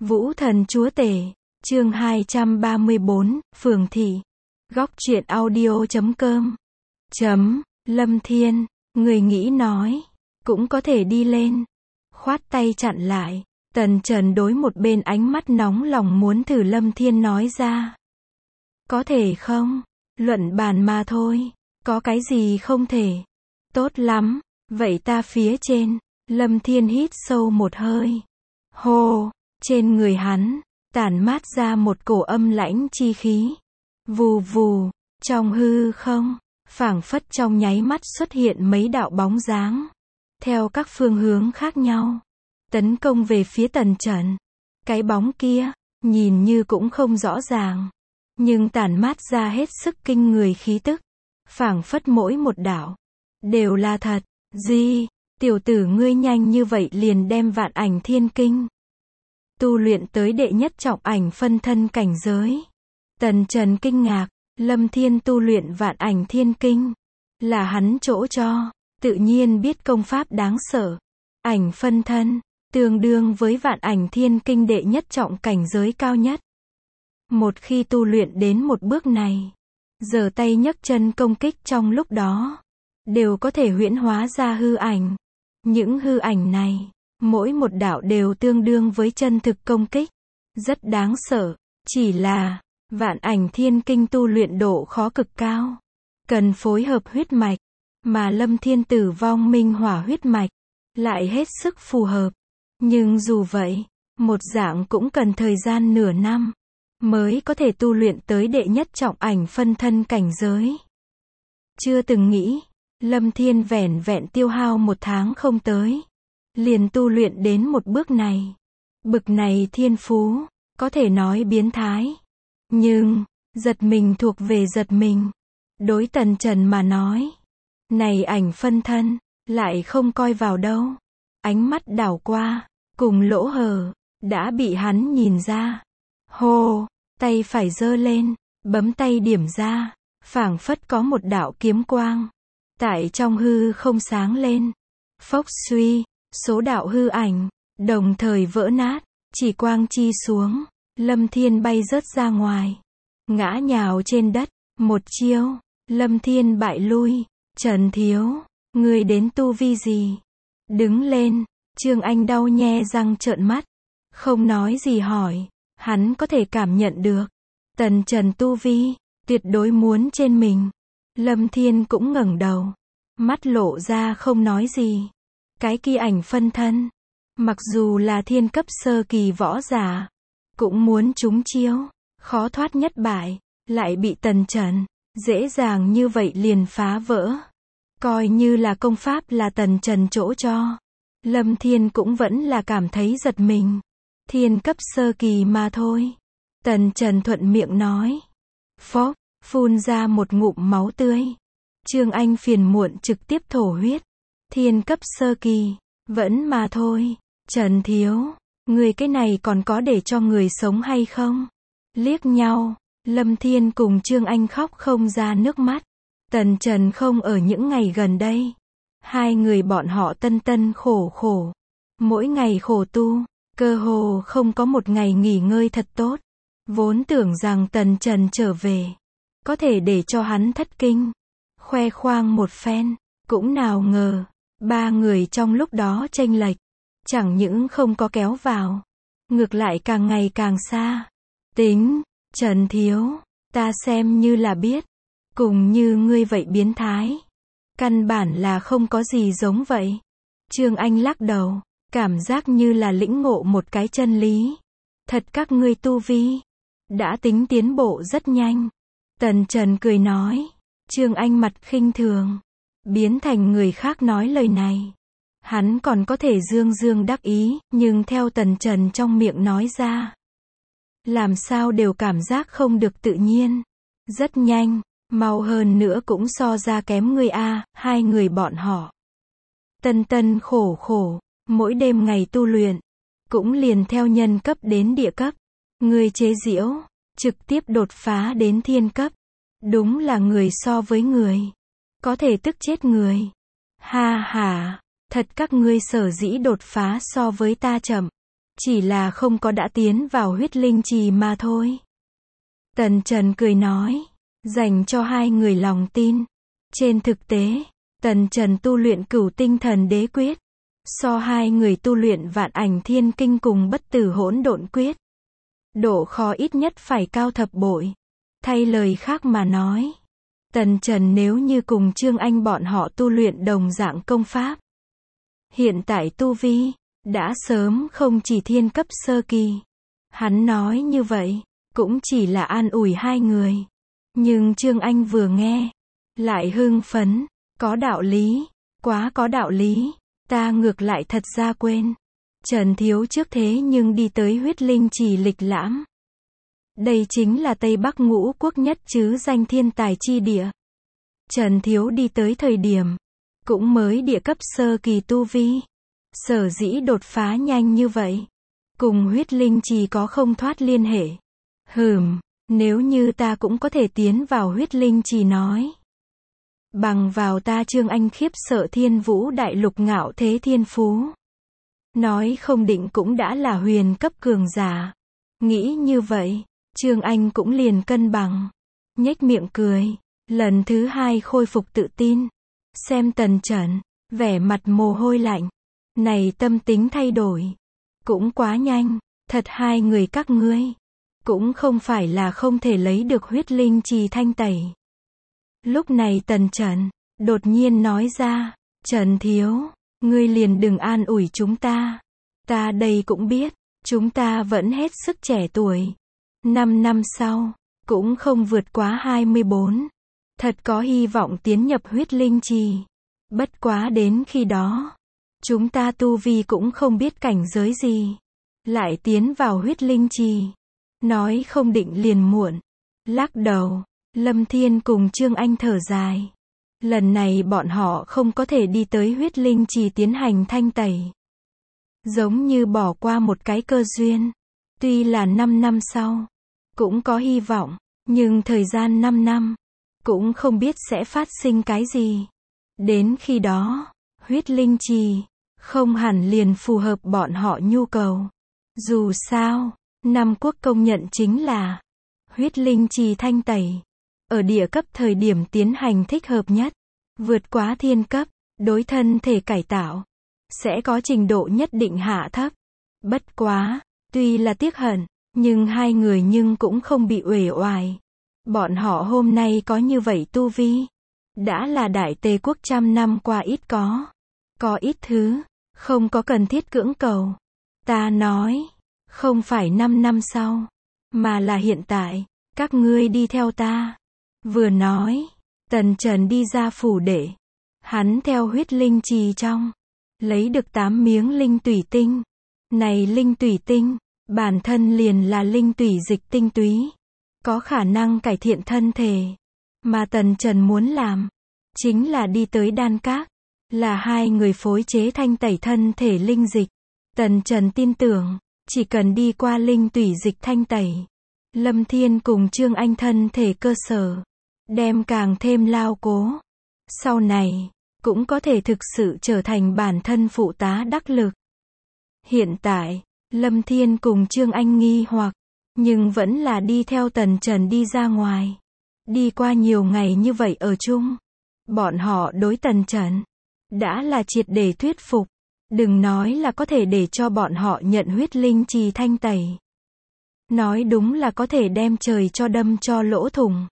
Vũ thần chúa tể, chương 234, Phường thị. Góc truyện audio.com. Lâm Thiên, người nghĩ nói, cũng có thể đi lên. Khoát tay chặn lại, Tần Trần đối một bên ánh mắt nóng lòng muốn thử Lâm Thiên nói ra. Có thể không? Luận bàn mà thôi, có cái gì không thể? Tốt lắm, vậy ta phía trên. Lâm Thiên hít sâu một hơi. Hô, trên người hắn, tản mát ra một cổ âm lãnh chi khí. Vù vù, trong hư không, phảng phất trong nháy mắt xuất hiện mấy đạo bóng dáng. Theo các phương hướng khác nhau, tấn công về phía Tần Trần. Cái bóng kia, nhìn như cũng không rõ ràng, nhưng tản mát ra hết sức kinh người khí tức. Phảng phất mỗi một đạo, đều là thật. Gì, tiểu tử ngươi nhanh như vậy liền đem Vạn Ảnh Thiên Kinh tu luyện tới đệ nhất trọng ảnh phân thân cảnh giới. Tần Trần kinh ngạc, Lâm Thiên tu luyện Vạn Ảnh Thiên Kinh, là hắn chỗ cho, tự nhiên biết công pháp đáng sợ. Ảnh phân thân, tương đương với Vạn Ảnh Thiên Kinh đệ nhất trọng cảnh giới cao nhất. Một khi tu luyện đến một bước này, giở tay nhấc chân công kích trong lúc đó, đều có thể huyễn hóa ra hư ảnh. Những hư ảnh này, mỗi một đạo đều tương đương với chân thực công kích. Rất đáng sợ, chỉ là, Vạn Ảnh Thiên Kinh tu luyện độ khó cực cao. Cần phối hợp huyết mạch, mà Lâm Thiên Tử vong minh hỏa huyết mạch, lại hết sức phù hợp. Nhưng dù vậy, một dạng cũng cần thời gian nửa năm, mới có thể tu luyện tới đệ nhất trọng ảnh phân thân cảnh giới. Chưa từng nghĩ, Lâm Thiên vẻn vẹn tiêu hao 1 tháng không tới, liền tu luyện đến một bước này. Bực này thiên phú, có thể nói biến thái. Nhưng, giật mình thuộc về giật mình. Đối Tần Trần mà nói, này ảnh phân thân, lại không coi vào đâu. Ánh mắt đảo qua, cùng lỗ hở, đã bị hắn nhìn ra. Hô, tay phải giơ lên, bấm tay điểm ra, phảng phất có một đạo kiếm quang tại trong hư không sáng lên. Phốc suy, số đạo hư ảnh đồng thời vỡ nát, chỉ quang chi xuống, Lâm Thiên bay rớt ra ngoài, ngã nhào trên đất. Một chiêu, Lâm Thiên bại lui. Trần thiếu, ngươi đến tu vi gì? Đứng lên. Trương Anh đau nhe răng trợn mắt, không nói gì hỏi. Hắn có thể cảm nhận được, Tần Trần tu vi, tuyệt đối muốn trên mình. Lâm Thiên cũng ngẩng đầu, mắt lộ ra không nói gì. Cái kia ảnh phân thân, mặc dù là thiên cấp sơ kỳ võ giả, cũng muốn trúng chiêu, khó thoát nhất bại, lại bị Tần Trần dễ dàng như vậy liền phá vỡ. Coi như là công pháp là Tần Trần chỗ cho, Lâm Thiên cũng vẫn là cảm thấy giật mình. Thiên cấp sơ kỳ mà thôi. Tần Trần thuận miệng nói. Phốc, phun ra một ngụm máu tươi. Trương Anh phiền muộn trực tiếp thổ huyết. Thiên cấp sơ kỳ, vẫn mà thôi. Trần thiếu, người cái này còn có để cho người sống hay không? Liếc nhau, Lâm Thiên cùng Trương Anh khóc không ra nước mắt. Tần Trần không ở những ngày gần đây. Hai người bọn họ tân tân khổ khổ, mỗi ngày khổ tu, cơ hồ không có một ngày nghỉ ngơi thật tốt. Vốn tưởng rằng Tần Trần trở về, có thể để cho hắn thất kinh, khoe khoang một phen, cũng nào ngờ, ba người trong lúc đó chênh lệch, chẳng những không có kéo vào, ngược lại càng ngày càng xa. Tính, Trần thiếu, ta xem như là biết, cùng như ngươi vậy biến thái, căn bản là không có gì giống vậy. Trương Anh lắc đầu, cảm giác như là lĩnh ngộ một cái chân lý. Thật các ngươi tu vi, đã tính tiến bộ rất nhanh. Tần Trần cười nói. Trương Anh mặt khinh thường, biến thành người khác nói lời này. Hắn còn có thể dương dương đắc ý, nhưng theo Tần Trần trong miệng nói ra, làm sao đều cảm giác không được tự nhiên. Rất nhanh, mau hơn nữa cũng so ra kém ngươi a. Hai người bọn họ tân tân khổ khổ, mỗi đêm ngày tu luyện, cũng liền theo nhân cấp đến địa cấp. Ngươi chế giễu, trực tiếp đột phá đến thiên cấp. Đúng là người so với người, có thể tức chết người. Ha ha, thật các ngươi sở dĩ đột phá so với ta chậm. chỉ là không có đã tiến vào huyết linh trì mà thôi. Tần Trần cười nói, dành cho hai người lòng tin. Trên thực tế, Tần Trần tu luyện Cửu Tinh Thần Đế Quyết, so hai người tu luyện Vạn Ảnh Thiên Kinh cùng Bất Tử Hỗn Độn Quyết, độ khó ít nhất phải cao thập bội. Thay lời khác mà nói, Tần Trần nếu như cùng Trương Anh bọn họ tu luyện đồng dạng công pháp, hiện tại tu vi đã sớm không chỉ thiên cấp sơ kỳ. Hắn nói như vậy cũng chỉ là an ủi hai người, nhưng Trương Anh vừa nghe lại hưng phấn, có đạo lý, quá có đạo lý, ta ngược lại thật ra quên. Trần Thiếu trước thế nhưng đi tới huyết linh trì lịch lãm. Đây chính là Tây Bắc Ngũ Quốc nhất chứ danh thiên tài chi địa. Trần Thiếu đi tới thời điểm cũng mới địa cấp sơ kỳ tu vi. Sở dĩ đột phá nhanh như vậy, cùng huyết linh trì có không thoát liên hệ. Nếu như ta cũng có thể tiến vào huyết linh trì nói, bằng vào ta Trương Anh khiếp sợ Thiên Vũ Đại Lục ngạo thế thiên phú, nói không định cũng đã là huyền cấp cường giả. Nghĩ như vậy, Trương Anh cũng liền cân bằng, nhếch miệng cười, lần thứ hai khôi phục tự tin. Xem Tần Trần, vẻ mặt mồ hôi lạnh, này tâm tính thay đổi cũng quá nhanh, thật hai người các ngươi cũng không phải là không thể lấy được huyết linh trì thanh tẩy. Lúc này Tần Trần đột nhiên nói ra, Trần Thiếu, ngươi liền đừng an ủi chúng ta đây cũng biết, chúng ta vẫn hết sức trẻ tuổi. 5 năm sau, cũng không vượt quá 24. Thật có hy vọng tiến nhập huyết linh trì. Bất quá đến khi đó, chúng ta tu vi cũng không biết cảnh giới gì. Lại tiến vào huyết linh trì. Nói không định liền muộn. Lắc đầu, Lâm Thiên cùng Trương Anh thở dài. Lần này bọn họ không có thể đi tới huyết linh trì tiến hành thanh tẩy. Giống như bỏ qua một cái cơ duyên. Tuy là 5 năm sau, cũng có hy vọng, nhưng thời gian 5 năm, cũng không biết sẽ phát sinh cái gì. Đến khi đó, huyết linh trì, không hẳn liền phù hợp bọn họ nhu cầu. Dù sao, Nam Quốc công nhận chính là huyết linh trì thanh tẩy. Ở địa cấp thời điểm tiến hành thích hợp nhất. Vượt quá thiên cấp, đối thân thể cải tạo, sẽ có trình độ nhất định hạ thấp. Bất quá, tuy là tiếc hận, nhưng hai người nhưng cũng không bị uể oải. Bọn họ hôm nay có như vậy tu vi, đã là Đại Tề quốc trăm năm qua ít có. Có ít thứ, không có cần thiết cưỡng cầu. Ta nói, không phải 5 năm sau, mà là hiện tại, các ngươi đi theo ta. Vừa nói, Tần Trần đi ra phủ đệ. Hắn theo huyết linh trì trong, lấy được 8 miếng linh tủy tinh. Này linh tủy tinh, bản thân liền là linh tủy dịch tinh túy, có khả năng cải thiện thân thể. Mà Tần Trần muốn làm, chính là đi tới đan các, là hai người phối chế thanh tẩy thân thể linh dịch. Tần Trần tin tưởng, chỉ cần đi qua linh tủy dịch thanh tẩy, Lâm Thiên cùng Trương Anh thân thể cơ sở, đem càng thêm lao cố. Sau này, cũng có thể thực sự trở thành bản thân phụ tá đắc lực. Hiện tại, Lâm Thiên cùng Trương Anh nghi hoặc, nhưng vẫn là đi theo Tần Trần đi ra ngoài. Đi qua nhiều ngày như vậy ở chung, bọn họ đối Tần Trần đã là triệt để thuyết phục. Đừng nói là có thể để cho bọn họ nhận huyết linh trì thanh tẩy. Nói đúng là có thể đem trời cho đâm cho lỗ thủng.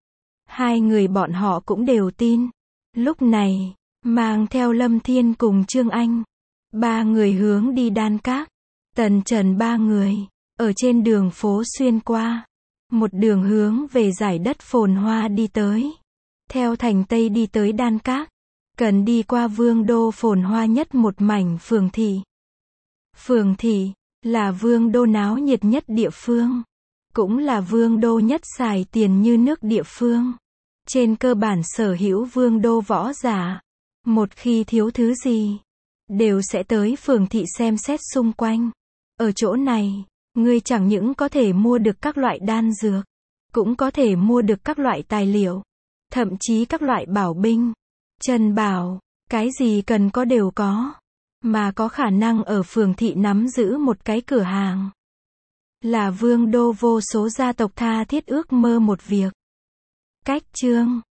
Hai người bọn họ cũng đều tin. Lúc này, mang theo Lâm Thiên cùng Trương Anh, ba người hướng đi đan các. Tần Trần ba người, ở trên đường phố xuyên qua. Một đường hướng về giải đất phồn hoa đi tới. Theo thành Tây đi tới đan các. Cần đi qua vương đô phồn hoa nhất một mảnh phường thị. Phường thị, là vương đô náo nhiệt nhất địa phương. Cũng là vương đô nhất xài tiền như nước địa phương. Trên cơ bản sở hữu vương đô võ giả, một khi thiếu thứ gì, đều sẽ tới phường thị xem xét xung quanh. Ở chỗ này, ngươi chẳng những có thể mua được các loại đan dược, cũng có thể mua được các loại tài liệu, thậm chí các loại bảo binh, chân bảo, cái gì cần có đều có. mà có khả năng ở phường thị nắm giữ một cái cửa hàng. Là vương đô vô số gia tộc tha thiết ước mơ một việc. Cách chương